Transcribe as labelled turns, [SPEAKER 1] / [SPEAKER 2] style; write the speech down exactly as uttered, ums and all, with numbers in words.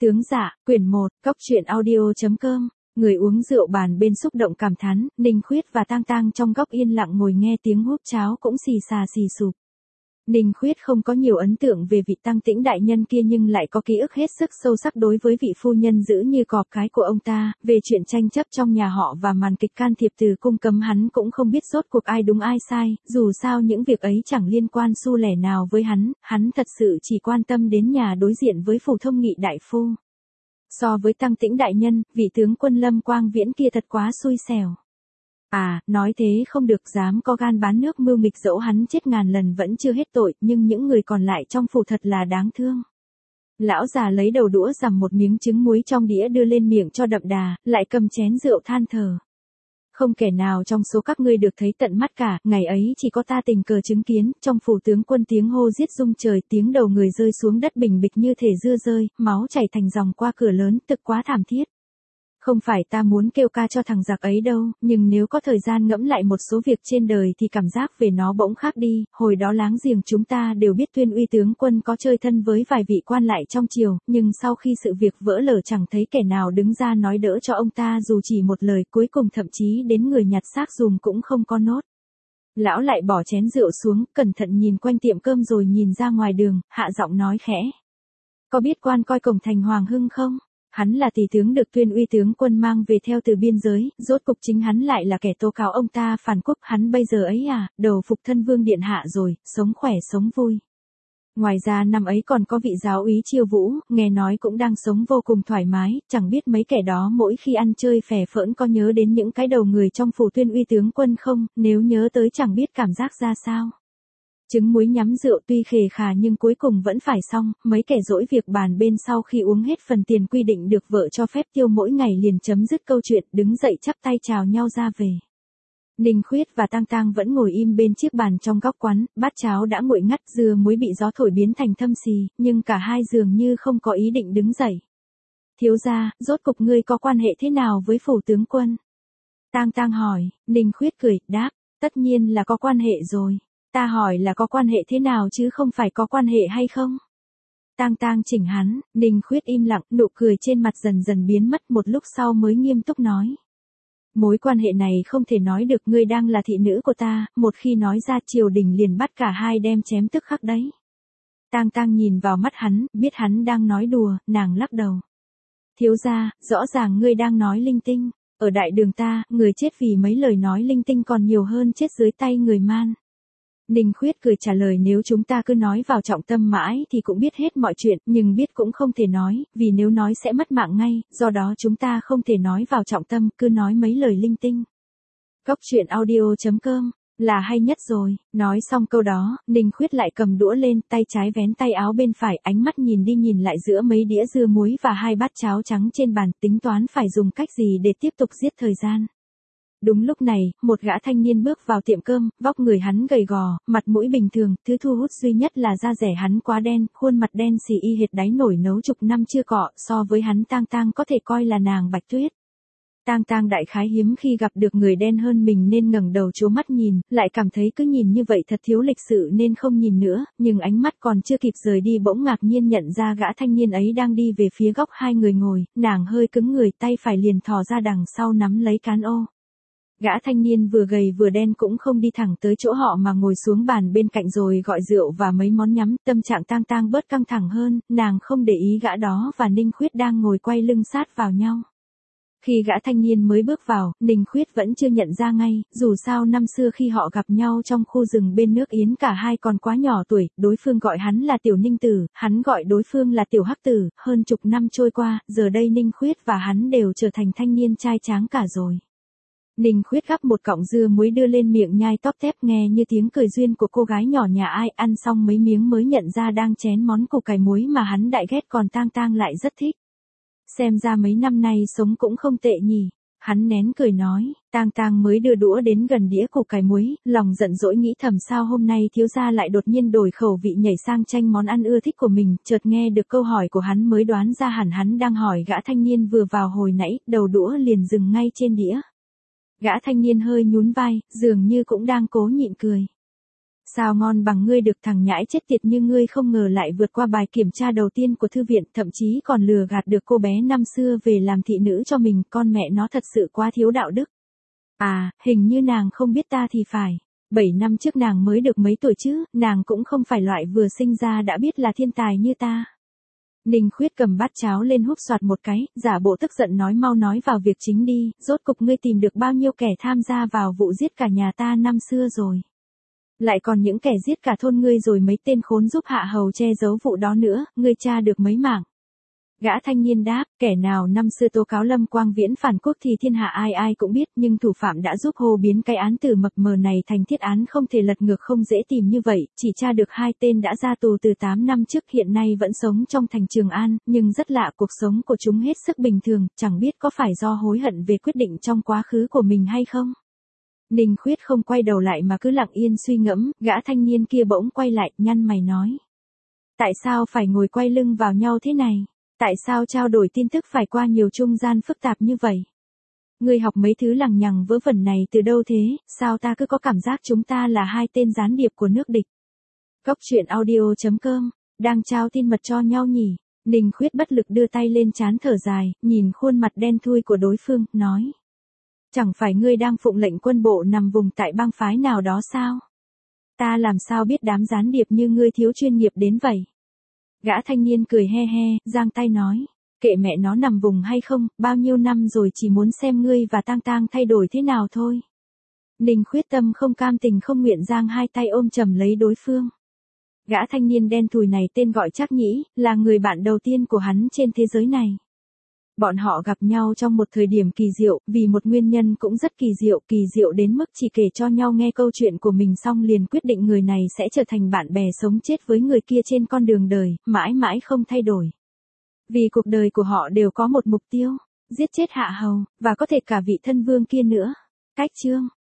[SPEAKER 1] Tướng dạ, quyển một, cốc truyện audio.com, người uống rượu bàn bên xúc động cảm thán, Ninh Khuyết và Tang Tang trong góc yên lặng ngồi nghe tiếng húp cháo cũng xì xà xì sụp. Ninh Khuyết không có nhiều ấn tượng về vị Tăng Tĩnh đại nhân kia nhưng lại có ký ức hết sức sâu sắc đối với vị phu nhân giữ như cọp cái của ông ta, về chuyện tranh chấp trong nhà họ và màn kịch can thiệp từ cung cấm hắn cũng không biết rốt cuộc ai đúng ai sai, dù sao những việc ấy chẳng liên quan xu lẻ nào với hắn, hắn thật sự chỉ quan tâm đến nhà đối diện với Phủ Thông Nghị đại phu. So với Tăng Tĩnh đại nhân, vị tướng quân Lâm Quang Viễn kia thật quá xui xẻo. À, nói thế không được, dám có gan bán nước mưu nghịch, dẫu hắn chết ngàn lần vẫn chưa hết tội, nhưng những người còn lại trong phủ thật là đáng thương. Lão già lấy đầu đũa dằm một miếng trứng muối trong đĩa đưa lên miệng cho đậm đà, lại cầm chén rượu than thở. Không kẻ nào trong số các ngươi được thấy tận mắt cả, ngày ấy chỉ có ta tình cờ chứng kiến, trong phủ tướng quân tiếng hô giết rung trời, tiếng đầu người rơi xuống đất bình bịch như thể dưa rơi, máu chảy thành dòng qua cửa lớn, thực quá thảm thiết. Không phải ta muốn kêu ca cho thằng giặc ấy đâu, nhưng nếu có thời gian ngẫm lại một số việc trên đời thì cảm giác về nó bỗng khác đi, hồi đó láng giềng chúng ta đều biết Tuyên Uy tướng quân có chơi thân với vài vị quan lại trong triều, nhưng sau khi sự việc vỡ lở chẳng thấy kẻ nào đứng ra nói đỡ cho ông ta dù chỉ một lời, cuối cùng thậm chí đến người nhặt xác dùm cũng không có nốt. Lão lại bỏ chén rượu xuống, cẩn thận nhìn quanh tiệm cơm rồi nhìn ra ngoài đường, hạ giọng nói khẽ. Có biết quan coi cổng thành Hoàng Hưng không? Hắn là tỷ tướng được Tuyên Uy tướng quân mang về theo từ biên giới, rốt cục chính hắn lại là kẻ tố cáo ông ta phản quốc, hắn bây giờ ấy à, đầu phục thân vương điện hạ rồi, sống khỏe sống vui. Ngoài ra năm ấy còn có vị giáo úy Chiêu Vũ, nghe nói cũng đang sống vô cùng thoải mái, chẳng biết mấy kẻ đó mỗi khi ăn chơi phè phỡn có nhớ đến những cái đầu người trong phủ Tuyên Uy tướng quân không, nếu nhớ tới chẳng biết cảm giác ra sao. Trứng muối nhắm rượu tuy khề khà nhưng cuối cùng vẫn phải xong, mấy kẻ dỗi việc bàn bên sau khi uống hết phần tiền quy định được vợ cho phép tiêu mỗi ngày liền chấm dứt câu chuyện, đứng dậy chắp tay chào nhau ra về. Ninh Khuyết và Tang Tang vẫn ngồi im bên chiếc bàn trong góc quán, bát cháo đã nguội ngắt, dưa muối bị gió thổi biến thành thâm xì, nhưng cả hai dường như không có ý định đứng dậy. Thiếu gia, rốt cục ngươi có quan hệ thế nào với phủ tướng quân? Tang Tang hỏi. Ninh Khuyết cười, đáp, tất nhiên là có quan hệ rồi. Ta hỏi là có quan hệ thế nào chứ không phải có quan hệ hay không? Tang Tang chỉnh hắn, Ninh Khuyết im lặng, nụ cười trên mặt dần dần biến mất, một lúc sau mới nghiêm túc nói. Mối quan hệ này không thể nói được, ngươi đang là thị nữ của ta, một khi nói ra triều đình liền bắt cả hai đem chém tức khắc đấy. Tang Tang nhìn vào mắt hắn, biết hắn đang nói đùa, nàng lắc đầu. Thiếu gia, rõ ràng ngươi đang nói linh tinh, ở đại đường ta, người chết vì mấy lời nói linh tinh còn nhiều hơn chết dưới tay người man. Ninh Khuyết cười trả lời, nếu chúng ta cứ nói vào trọng tâm mãi thì cũng biết hết mọi chuyện, nhưng biết cũng không thể nói, vì nếu nói sẽ mất mạng ngay, do đó chúng ta không thể nói vào trọng tâm, cứ nói mấy lời linh tinh. Cốc truyện audio.com, là hay nhất rồi. Nói xong câu đó, Ninh Khuyết lại cầm đũa lên, tay trái vén tay áo bên phải, ánh mắt nhìn đi nhìn lại giữa mấy đĩa dưa muối và hai bát cháo trắng trên bàn, tính toán phải dùng cách gì để tiếp tục giết thời gian. Đúng lúc này, một gã thanh niên bước vào tiệm cơm, vóc người hắn gầy gò, mặt mũi bình thường, thứ thu hút duy nhất là da rẻ hắn quá đen, khuôn mặt đen xì y hệt đáy nổi nấu chục năm chưa cọ, so với hắn Tang Tang có thể coi là nàng Bạch Tuyết. Tang Tang đại khái hiếm khi gặp được người đen hơn mình nên ngẩng đầu trố mắt nhìn, lại cảm thấy cứ nhìn như vậy thật thiếu lịch sự nên không nhìn nữa, nhưng ánh mắt còn chưa kịp rời đi bỗng ngạc nhiên nhận ra gã thanh niên ấy đang đi về phía góc hai người ngồi, nàng hơi cứng người, tay phải liền thò ra đằng sau nắm lấy cán ô. Gã thanh niên vừa gầy vừa đen cũng không đi thẳng tới chỗ họ mà ngồi xuống bàn bên cạnh rồi gọi rượu và mấy món nhắm, tâm trạng Tang Tang bớt căng thẳng hơn, nàng không để ý gã đó và Ninh Khuyết đang ngồi quay lưng sát vào nhau. Khi gã thanh niên mới bước vào, Ninh Khuyết vẫn chưa nhận ra ngay, dù sao năm xưa khi họ gặp nhau trong khu rừng bên nước Yến cả hai còn quá nhỏ tuổi, đối phương gọi hắn là Tiểu Ninh Tử, hắn gọi đối phương là Tiểu Hắc Tử, hơn chục năm trôi qua, giờ đây Ninh Khuyết và hắn đều trở thành thanh niên trai tráng cả rồi. Ninh Khuyết gắp một cọng dưa muối đưa lên miệng nhai tóp tép, nghe như tiếng cười duyên của cô gái nhỏ nhà ai, ăn xong mấy miếng mới nhận ra đang chén món củ cải muối mà hắn đại ghét còn Tang Tang lại rất thích. Xem ra mấy năm nay sống cũng không tệ nhỉ. Hắn nén cười nói, Tang Tang mới đưa đũa đến gần đĩa củ cải muối, lòng giận dỗi nghĩ thầm sao hôm nay thiếu gia lại đột nhiên đổi khẩu vị nhảy sang tranh món ăn ưa thích của mình, chợt nghe được câu hỏi của hắn mới đoán ra hẳn hắn đang hỏi gã thanh niên vừa vào hồi nãy, đầu đũa liền dừng ngay trên đĩa. Gã thanh niên hơi nhún vai, dường như cũng đang cố nhịn cười. Sao ngon bằng ngươi được, thằng nhãi chết tiệt như ngươi không ngờ lại vượt qua bài kiểm tra đầu tiên của thư viện, thậm chí còn lừa gạt được cô bé năm xưa về làm thị nữ cho mình, con mẹ nó thật sự quá thiếu đạo đức. À, hình như nàng không biết ta thì phải. Bảy năm trước nàng mới được mấy tuổi chứ, nàng cũng không phải loại vừa sinh ra đã biết là thiên tài như ta. Ninh Khuyết cầm bát cháo lên húp soạt một cái, giả bộ tức giận nói mau nói vào việc chính đi, rốt cục ngươi tìm được bao nhiêu kẻ tham gia vào vụ giết cả nhà ta năm xưa rồi. Lại còn những kẻ giết cả thôn ngươi rồi mấy tên khốn giúp hạ hầu che giấu vụ đó nữa, ngươi tra được mấy mảng? Gã thanh niên đáp, kẻ nào năm xưa tố cáo Lâm Quang Viễn phản quốc thì thiên hạ ai ai cũng biết, nhưng thủ phạm đã giúp Hồ biến cái án tử mập mờ này thành thiết án không thể lật ngược, không dễ tìm như vậy, chỉ tra được hai tên đã ra tù từ tám năm trước, hiện nay vẫn sống trong thành Trường An, nhưng rất lạ, cuộc sống của chúng hết sức bình thường, chẳng biết có phải do hối hận về quyết định trong quá khứ của mình hay không. Ninh Khuyết không quay đầu lại mà cứ lặng yên suy ngẫm, gã thanh niên kia bỗng quay lại, nhăn mày nói. Tại sao phải ngồi quay lưng vào nhau thế này? Tại sao trao đổi tin tức phải qua nhiều trung gian phức tạp như vậy? Ngươi học mấy thứ lằng nhằng vớ vẩn này từ đâu thế, sao ta cứ có cảm giác chúng ta là hai tên gián điệp của nước địch? Góc truyện audio chấm com, đang trao tin mật cho nhau nhỉ? Ninh Khuyết bất lực đưa tay lên trán thở dài, nhìn khuôn mặt đen thui của đối phương, nói. Chẳng phải ngươi đang phụng lệnh quân bộ nằm vùng tại bang phái nào đó sao? Ta làm sao biết đám gián điệp như ngươi thiếu chuyên nghiệp đến vậy? Gã thanh niên cười he he, giang tay nói. Kệ mẹ nó nằm vùng hay không, bao nhiêu năm rồi chỉ muốn xem ngươi và Tang Tang thay đổi thế nào thôi. Ninh Khuyết tâm không cam tình không nguyện giang hai tay ôm chầm lấy đối phương. Gã thanh niên đen thùi này tên gọi Trác Nhĩ, là người bạn đầu tiên của hắn trên thế giới này. Bọn họ gặp nhau trong một thời điểm kỳ diệu, vì một nguyên nhân cũng rất kỳ diệu, kỳ diệu đến mức chỉ kể cho nhau nghe câu chuyện của mình xong liền quyết định người này sẽ trở thành bạn bè sống chết với người kia trên con đường đời, mãi mãi không thay đổi. Vì cuộc đời của họ đều có một mục tiêu, giết chết Hạ Hầu, và có thể cả vị thân vương kia nữa. Cách chương